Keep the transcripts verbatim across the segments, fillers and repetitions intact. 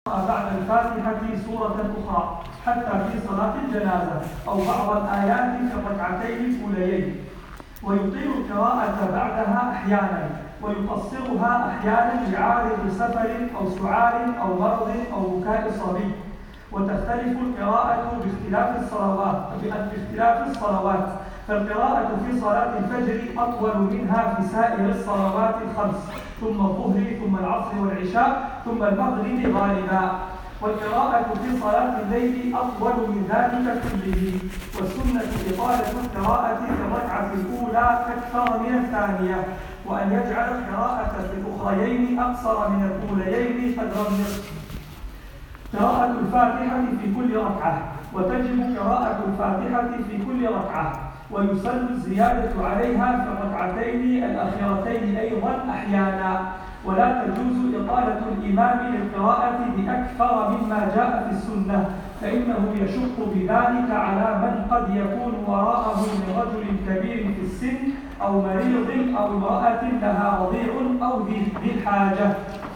بعد الفاتحة سورة أخرى حتى في صلاة الجنازة أو بعض الآيات في الركعتين الأوليين، ويطيل القراءة بعدها أحيانا ويقصرها أحيانا لعارض سفر أو سعال أو مرض أو بكاء صبي. وتختلف القراءة باختلاف الصلوات باختلاف الصلوات فالقراءة في صلاة الفجر أطول منها في سائر الصلوات الخمس، ثم الظهر ثم العصر والعشاء ثم المغرب غالبا. والقراءة في صلاة الليل أطول من ذلك كله، والسنة إطالة القراءة في الركعة الأولى أكثر من الثانية، وأن يجعل القراءة في الأخريين أقصر من الأوليين قدر النصف. قراءة الفاتحة في كل ركعة، وتجب قراءة الفاتحة في كل ركعة، ويسن الزيادة عليها في الركعتين الأخيرتين أيضا أحيانا، ولا تجوز إطالة الإمام للقراءة بأكثر مما جاء في السنة، فإنه يشق بذلك على من قد يكون وراءه من رجل كبير في السن أو مريض أو امرأة لها رضيع أو ذي الحاجة.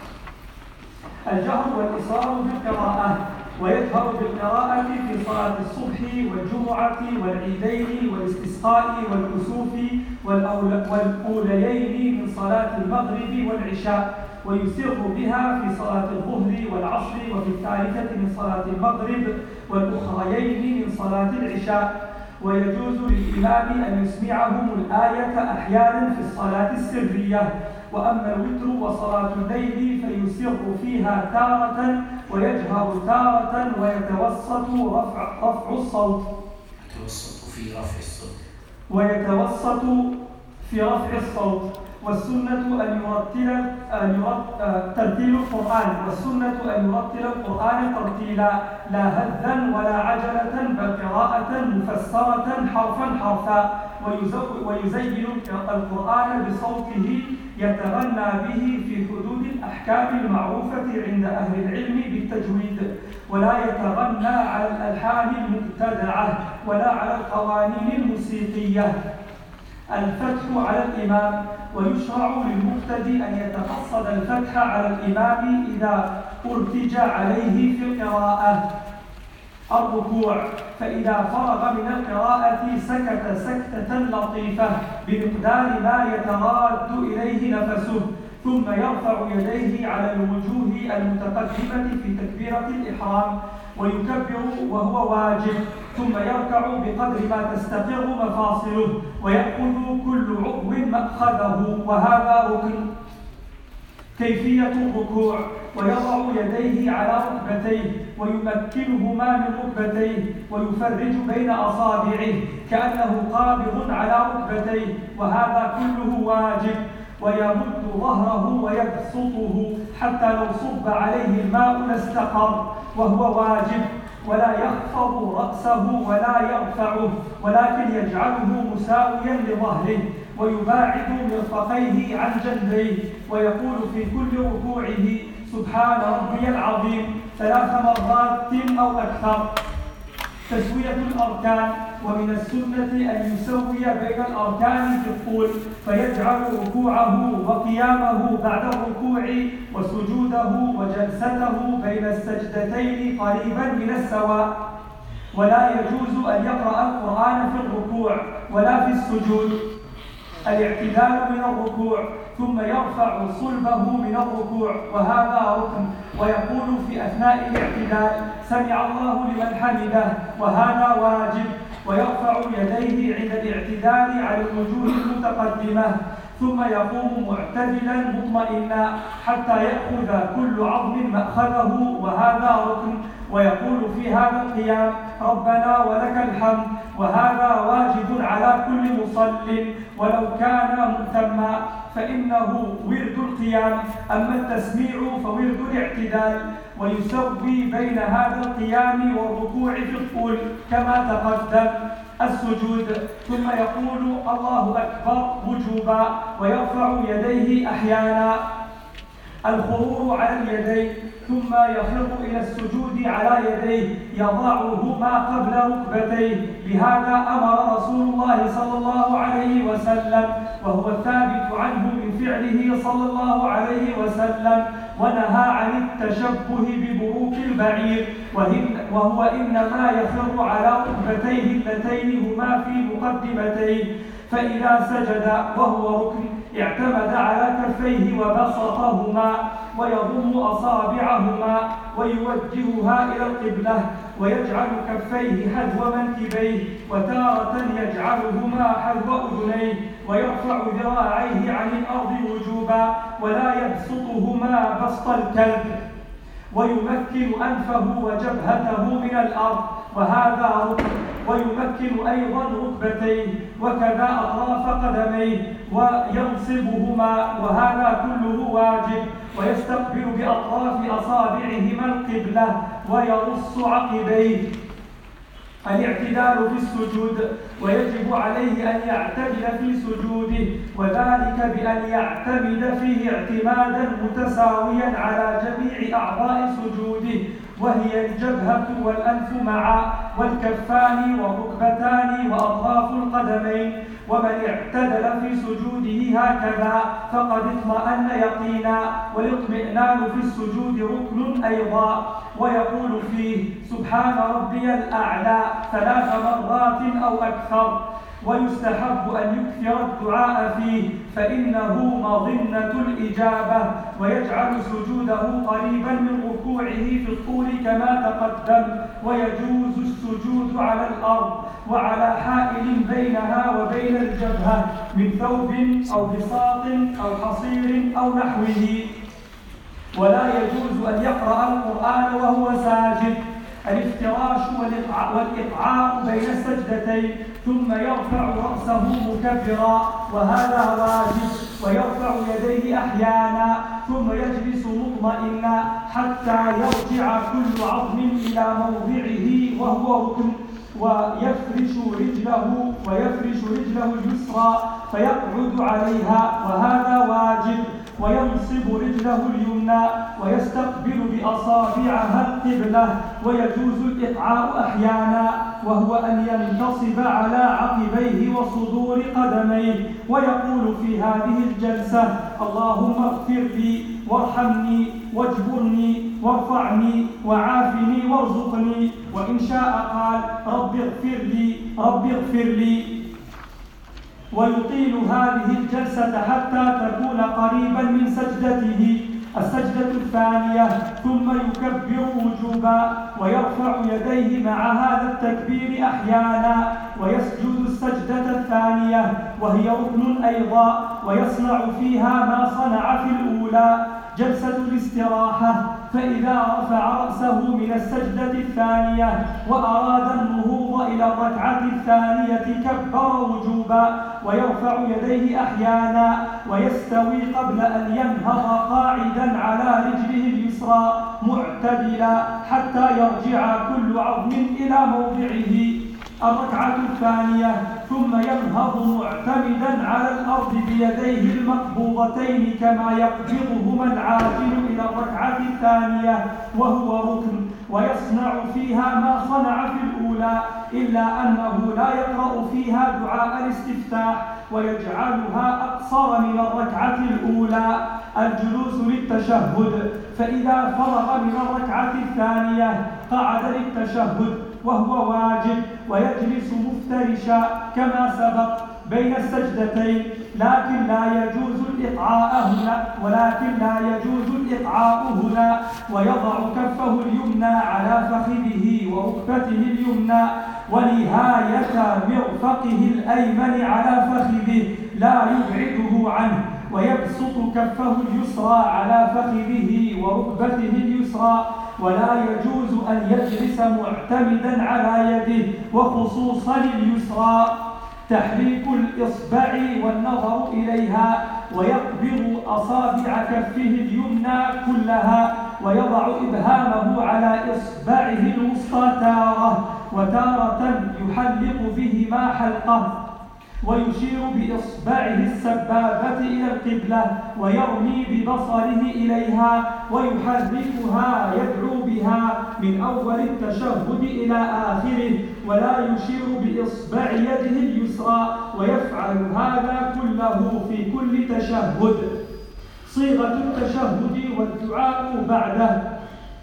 الجهر والإصرار بالقراءة، ويجهر بالقراءة في صلاة الصبح والجمعة والعيدين والاستسقاء والكسوف والأوليين من صلاة المغرب والعشاء، ويسر بها في صلاة الظهر والعصر وفي الثالثة من صلاة المغرب والأخريين من صلاة العشاء. ويجوز للإمام أن يسمعهم الآية أحيانا في الصلاة السرية. وأما الوتر وصلاة الليل فيسر فيها تارة ويجهر تارة ويتوسط رفع, رفع الصوت يتوسط في رفع الصوت ويتوسط في رفع الصوت. والسنة أن يرتل أن يرتل ترتيل القرآن والسنة أن يرتل القرآن ترتيلا لا هذا ولا عجلة، بل قراءة مفسرة حرفا حرفا، ويزين القرآن بصوته يتغنى به في حدود الأحكام المعروفة عند أهل العلم بالتجويد، ولا يتغنى على الألحان المبتدعة ولا على القوانين الموسيقية. الفتح على الإمام، ويشرع للمقتدي أن يتقصد الفتح على الإمام إذا ارتجى عليه في القراءة. الركوع، فإذا فرغ من القراءة سكت سكتة لطيفة بمقدار ما يتراد إليه نفسه، ثم يرفع يديه على الوجوه المتقدمة في تكبيرة الإحرام ويكبر وهو واجب، ثم يركع بقدر ما تستقر مفاصله ويأخذ كل عضو مأخذه، وهذا ركن. كيفية الركوع: ويضع يديه على ركبتيه ويمكنهما من ركبتيه ويفرج بين أصابعه كأنه قابض على ركبتيه، وهذا كله واجب. ويمد ظهره ويبسطه حتى لو صب عليه الماء لاستقر، وهو واجب. ولا يخفض رأسه ولا يرفعه، ولكن يجعله مساويا لظهره، ويباعد مرفقيه عن جنبيه، ويقول في كل ركوعه سبحان ربي العظيم ثلاث مرات أو أكثر. تسوية الأركان، ومن السنة أن يسوي بين الأركان في الطول، فيجعل ركوعه وقيامه بعد الركوع وسجوده وجلسته بين السجدتين قريبا من السواء. ولا يجوز أن يقرأ القرآن في الركوع ولا في السجود. الاعتدال من الركوع، ثم يرفع صلبه من الركوع، وهذا ركن، ويقول في أثناء الاعتدال سمع الله لمن حمده، وهذا واجب. ويرفع يديه عند الاعتدال على الوجوه المتقدمة، ثم يقوم معتدلا مطمئنا حتى يأخذ كل عظم مأخذه، وهذا ركن. ويقول في هذا القيام ربنا ولك الحمد، وهذا واجب على كل مصل ولو كان مؤتما، فإنه ورد القيام. أما التسميع فورد الاعتدال. ويسوي بين هذا القيام والركوع في الطول كما تقدم. السجود، ثم يقول الله أكبر وجوبا ويرفع يديه أحيانا. الخرور على اليدين، ثم يخر إلى السجود على يديه يضعهما قبل ركبتيه، بهذا أمر رسول الله صلى الله عليه وسلم، وهو الثابت عنه من فعله صلى الله عليه وسلم، ونهى عن التشبه ببروك البعير، وهو إنما يخر على ركبتيه اللتين هما في مقدمتيه، فإذا سجد وهو ركن اعتمد على كفيه وبسطهما ويضم أصابعهما ويوجهها إلى القبلة ويجعل كفيه حذو منكبيه، وتارة يجعلهما حذو أذنيه، ويرفع ذراعيه عن الأرض وجوبا ولا يبسطهما بسط الكلب، ويمكن أنفه وجبهته من الأرض وهذا ركن، ويمكن أيضا ركبتيه وكذا أطراف قدميه وينصبهما وهذا كله واجب، ويستقبل بأطراف أصابعهما القبلة ويرص عقبيه. الاعتدال في السجود، ويجب عليه أن يعتدل في سجوده، وذلك بأن يعتمد فيه اعتمادا متساويا على جميع أعضاء سجوده، وهي الجبهة والأنف معا والكفان والركبتان وأطراف القدمين. ومن اعتدل في سجوده هكذا فقد اطمأن يقينا، والاطمئنان في السجود ركن أيضا. ويقول فيه سبحان ربي الأعلى ثلاث مرات أو أكثر. ويستحب أن يكثر الدعاء فيه فإنه مظنة الإجابة، ويجعل سجوده قريبا من ركوعه في الطول كما تقدم. ويجوز السجود على الأرض وعلى حائل بينها وبين الجبهة من ثوب أو بساط أو حصير أو نحوه. ولا يجوز أن يقرأ القرآن وهو ساجد. الافتراش والإقعاء بين السجدتين، ثم يرفع رأسه مكبرا وهذا واجب، ويرفع يديه أحيانا ثم يجلس مطمئنا حتى يرجع كل عظم إلى موضعه وهو ركن، ويفرش رجله ويفرش رجله اليسرى فيقعد عليها وهذا واجب، وينصب رجله اليمنى ويستقبل بأصابعها القبلة. ويجوز الإقعاء أحيانا وهو أن ينتصب على عقبيه وصدور قدميه ويقول في هذه الجلسة اللهم اغفر لي وارحمني واجبرني وارفعني وعافني وارزقني، وإن شاء قال رب اغفر لي رب اغفر لي. ويطيل هذه الجلسة حتى تكون قريبا من سجدته السجدة الثانية، ثم يكبر وجوبا ويرفع يديه مع هذا التكبير أحيانا، ويسجد السجدة الثانية وهي ركن أيضا، ويصنع فيها ما صنع في الأولى جلسة الاستراحة. فإذا رفع رأسه من السجدة الثانية وأراد النهوض إلى الركعة الثانية كبر وجوبا ويرفع يديه أحيانا، ويستوي قبل أن ينهض قاعدا على رجله اليسرى معتدلا حتى يرجع كل عظم إلى موضعه الركعة الثانية، ثم ينهض معتمدا على الأرض بيديه المقبوضتين كما يقبضهما العاجل إلى الركعة الثانية وهو ركن، ويصنع فيها ما صنع في الأولى إلا أنه لا يقرأ فيها دعاء الاستفتاح ويجعلها أقصر من الركعة الأولى. الجلوس للتشهد، فإذا فرغ من الركعة الثانية قعد للتشهد وهو واجب، ويجلس مفترشا كما سبق بين السجدتين، لكن لا يجوز الإقعاء هنا ولكن لا يجوز الإقعاء هنا ويضع كفه اليمنى على فخذه وركبته اليمنى ونهاية مرفقه الأيمن على فخذه لا يبعده عنه، ويبسط كفه اليسرى على فخذه وركبته اليسرى. ولا يجوز أن يجلس معتمدا على يده وخصوصا اليسرى. تحريك الإصبع والنظر إليها، ويقبض أصابع كفه اليمنى كلها ويضع إبهامه على إصبعه الوسطى تارة، وتارة يحلق بهما حلقه، ويشير بإصبعه السبابة إلى القبلة ويرمي ببصره إليها ويحركها يدعو بها من أول التشهد إلى آخره، ولا يشير بإصبع يده اليسرى، ويفعل هذا كله في كل تشهد. صيغة التشهد والدعاء بعده: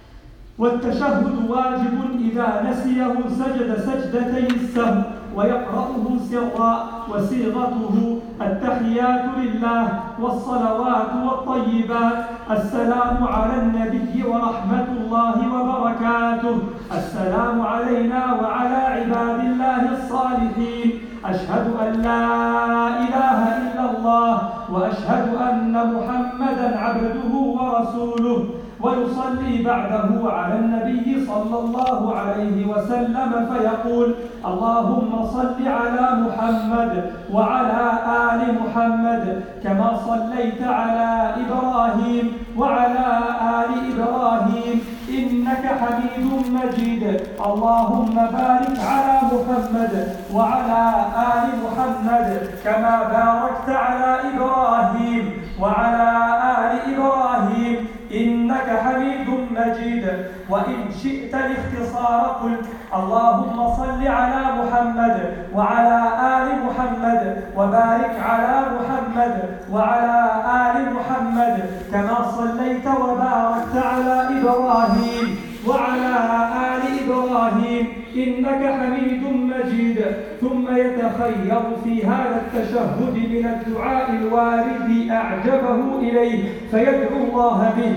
والتشهد واجب إذا نسيه سجد سجدتي السهو ويقرأه سرا، وصيغته التحيات لله والصلوات والطيبات، السلام على النبي ورحمة الله وبركاته، السلام علينا وعلى عباد الله الصالحين، أشهد أن لا إله إلا الله وأشهد أن محمدا عبده ورسوله، ويصلي بعده على النبي صلى الله عليه وسلم فيقول: اللهم صل على محمد وعلى آل محمد كما صليت على إبراهيم وعلى آل إبراهيم إنك حميد مجيد، اللهم بارك على محمد وعلى آل محمد كما باركت على إبراهيم وعلى آل إبراهيم إنك حميد مجيد. وإن شئت الاختصار قلت: اللهم صل على محمد وعلى آل محمد وبارك على محمد وعلى آل محمد كما صليت وباركت على إبراهيم وعلى آل إبراهيم إنك حميد مجيد. ثم يتخير في هذا التشهد من الدعاء الوارد أعجبه إليه فيدعو الله به.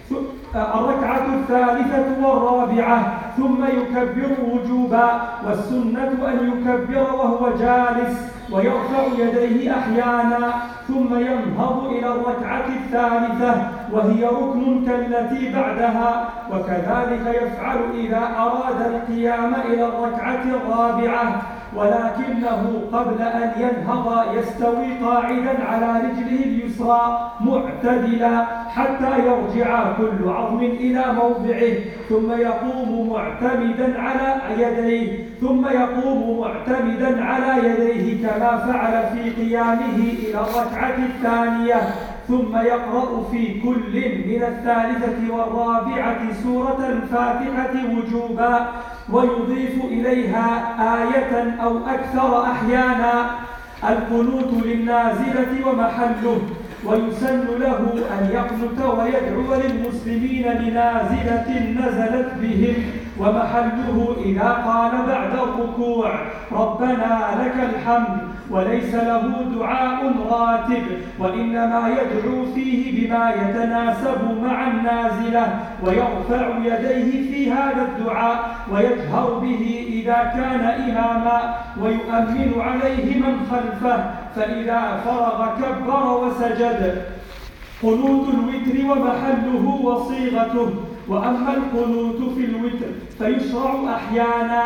الركعة الثالثة والرابعة ثم يكبر وجوبا، والسنة أن يكبر وهو جالس ويرفع يديه أحيانا، ثم ينهض إلى الركعة الثالثة وهي ركن كالتي بعدها، وكذلك يفعل إذا أراد القيام إلى الركعة الرابعة، ولكنه قبل أن ينهض يستوي قاعدا على رجله اليسرى معتدلا حتى يرجع كل عظم إلى موضعه، ثم يقوم معتمدا على يديه ثم يقوم معتمدا على يديه كما فعل في قيامه إلى الركعة الثانية، ثم يقرأ في كل من الثالثة والرابعة سورة الفاتحة وجوبا، ويضيف إليها آية أو أكثر أحيانا. القنوت للنازلة ومحله، ويسن له أن يقنت ويدعو للمسلمين لنازلة نزلت بهم، ومحله إذا قال بعد الركوع: ربنا لك الحمد، وليس له دعاء راتب، وإنما يدعو فيه بما يتناسب مع النازلة، ويرفع يديه في هذا الدعاء ويجهر به إذا كان إماما، ويؤمن عليه من خلفه، فإذا فرغ كبر وسجد. قنوت الوتر ومحله وصيغته. وأما القنوت في الوتر فيشرع أحيانا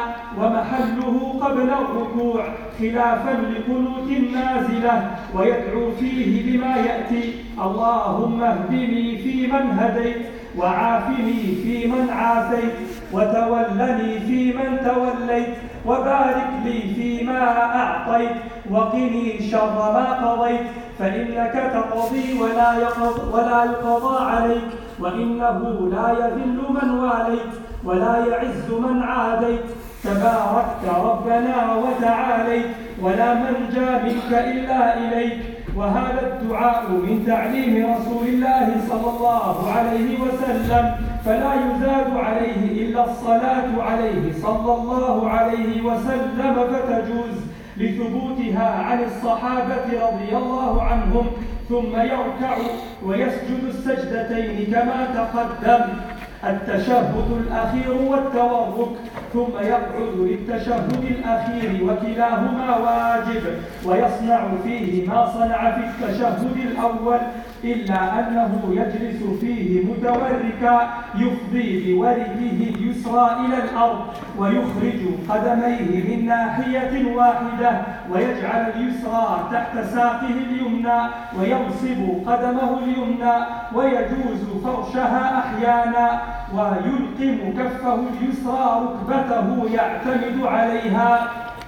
ومحله قبل الركوع خلافا لقنوت النازلة، ويدعو فيه بما يأتي: اللهم اهدني فيمن هديت، وعافني فيمن عافيت، وتولني فيمن توليت، وبارك لي فيما أعطيت، وقني شر ما قضيت، فإنك تقضي ولا يقضى, ولا يقضى عليك، وإنه لا يذل من واليت ولا يعز من عاديت، تباركت ربنا وتعاليت، ولا منجا منك إلا إليك. وهذا الدعاء من تعليم رسول الله صلى الله عليه وسلم، فلا يزاد عليه إلا الصلاة عليه صلى الله عليه وسلم، فتجوز لثبوتها عن الصحابة رضي الله عنهم. ثم يركع ويسجد السجدتين كما تقدم: التشهد الأخير والتورك، ثم يقعد للتشهد الأخير، وكلاهما واجب، ويصنع فيه ما صنع في التشهد الأول، إلا أنه يجلس فيه متوركا يفضي بوركه اليسرى إلى الأرض، ويخرج قدميه من ناحية واحدة، ويجعل اليسرى تحت ساقه اليمنى، وينصب قدمه اليمنى، ويجوز فرشها أحيانا، ويلقم كفه اليسرى ركبته يعتمد عليها.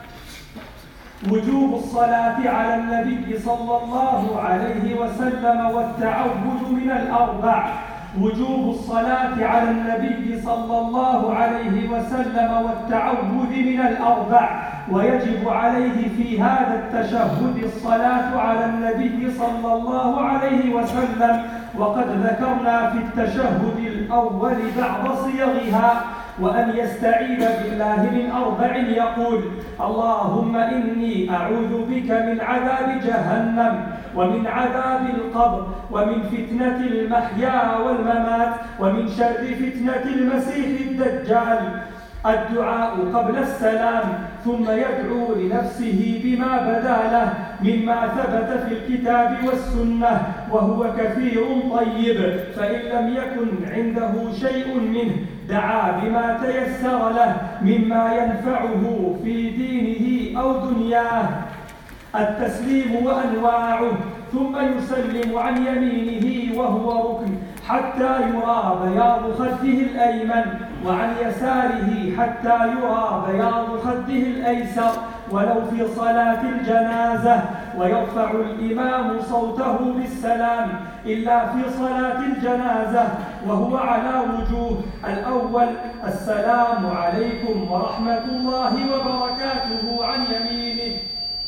وجوب الصلاة على النبي صلى الله عليه وسلم والتعوذ من الأربع. وجوب الصلاة على النبي صلى الله عليه وسلم والتعوذ من الأربع، ويجب عليه في هذا التشهد الصلاة على النبي صلى الله عليه وسلم. وقد ذكرنا في التشهد الأول بعض صيغها. وأن يستعيذ بالله من أربع، يقول: اللهم إني أعوذ بك من عذاب جهنم ومن عذاب القبر ومن فتنة المحيا والممات ومن شر فتنة المسيح الدجال. الدعاء قبل السلام، ثم يدعو لنفسه بما بدا له مما ثبت في الكتاب والسنة، وهو كثير طيب، فإن لم يكن عنده شيء منه دعا بما تيسر له مما ينفعه في دينه أو دنياه. التسليم وأنواعه: ثم يسلم عن يمينه وهو ركن حتى يرى بياض خده الأيمن، وعن يساره حتى يرى بياض خده الأيسر، ولو في صلاة الجنازة. ويرفع الإمام صوته بالسلام إلا في صلاة الجنازة، وهو على وجوه: الأول السلام عليكم ورحمة الله وبركاته عن يمينه.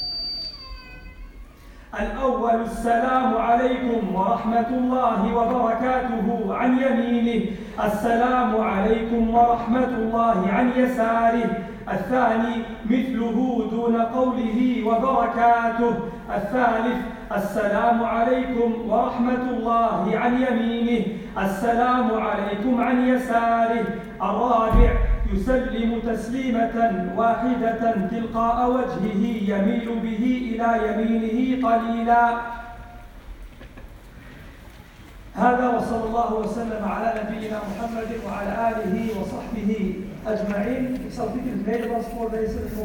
الأول السلام عليكم ورحمة الله وبركاته عن يمينه. السلام عليكم ورحمة الله عن يساره. الثاني مثله دون قوله وبركاته. الثالث السلام عليكم ورحمة الله عن يمينه. السلام عليكم عن يساره. الرابع يسلم تسليمة واحدة تلقاء وجهه يميل به إلى يمينه قليلا. هذا وصلى الله وسلم على نبينا محمد وعلى آله وصحبه أجمعين. Ik zal dit in het Nederlands voorlezen.